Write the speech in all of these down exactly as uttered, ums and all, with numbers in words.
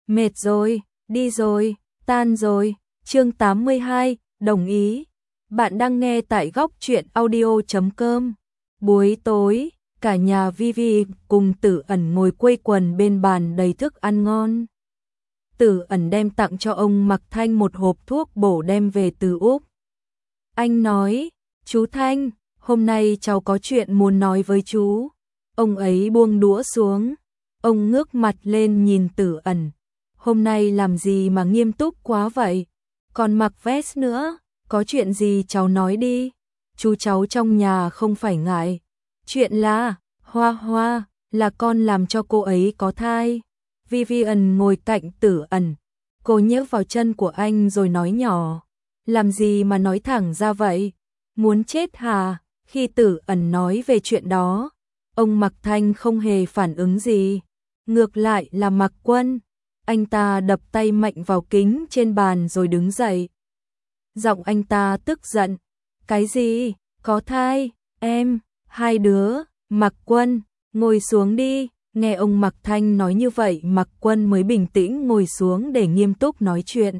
Mệt rồi, đi rồi, tan rồi. Chương tám mươi hai, đồng ý. Bạn đang nghe tại góc truyện audio chấm com. Buổi tối, cả nhà Vivi cùng Tử Ẩn ngồi quây quần bên bàn đầy thức ăn ngon. Tử Ẩn đem tặng cho ông Mạc Thanh một hộp thuốc bổ đem về từ Úc. Anh nói, chú Thanh, hôm nay cháu có chuyện muốn nói với chú. Ông ấy buông đũa xuống. Ông ngước mặt lên nhìn Tử Ẩn. Hôm nay làm gì mà nghiêm túc quá vậy? Còn mặc vest nữa, có chuyện gì cháu nói đi. Chú cháu trong nhà không phải ngại. Chuyện là, Hoa Hoa, là con làm cho cô ấy có thai. Vivian ngồi cạnh Tử Ẩn. Cô nhớ vào chân của anh rồi nói nhỏ. Làm gì mà nói thẳng ra vậy? Muốn chết hả? Khi Tử Ẩn nói về chuyện đó, ông Mạc Thanh không hề phản ứng gì. Ngược lại là Mạc Quân. Anh ta đập tay mạnh vào kính trên bàn rồi đứng dậy. Giọng anh ta tức giận. Cái gì? Có thai? Em? Hai đứa? Mạc Quân, ngồi xuống đi. Nghe ông Mạc Thanh nói như vậy, Mạc Quân mới bình tĩnh ngồi xuống để nghiêm túc nói chuyện.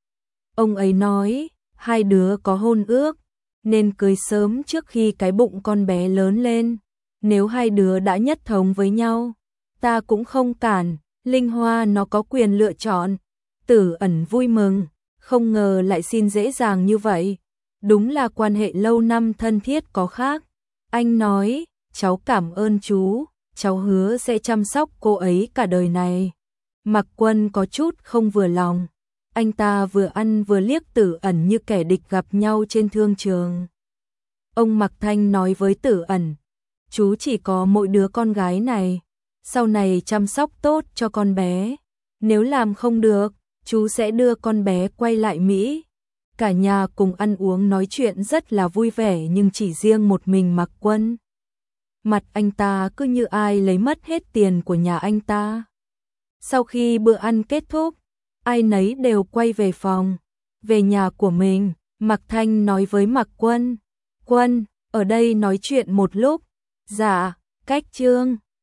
Ông ấy nói, hai đứa có hôn ước, nên cưới sớm trước khi cái bụng con bé lớn lên. Nếu hai đứa đã nhất thống với nhau, ta cũng không cản. Linh Hoa nó có quyền lựa chọn. Tử Ẩn vui mừng, không ngờ lại xin dễ dàng như vậy. Đúng là quan hệ lâu năm thân thiết có khác. Anh nói, cháu cảm ơn chú, cháu hứa sẽ chăm sóc cô ấy cả đời này. Mạc Quân có chút không vừa lòng. Anh ta vừa ăn vừa liếc Tử Ẩn như kẻ địch gặp nhau trên thương trường. Ông Mạc Thanh nói với Tử Ẩn, chú chỉ có mỗi đứa con gái này. Sau này chăm sóc tốt cho con bé. Nếu làm không được, chú sẽ đưa con bé quay lại Mỹ. Cả nhà cùng ăn uống nói chuyện rất là vui vẻ, nhưng chỉ riêng một mình Mạc Quân. Mặt anh ta cứ như ai lấy mất hết tiền của nhà anh ta. Sau khi bữa ăn kết thúc, ai nấy đều quay về phòng, về nhà của mình. Mạc Thanh nói với Mạc Quân, Quân, ở đây nói chuyện một lúc. Dạ, cách Trương.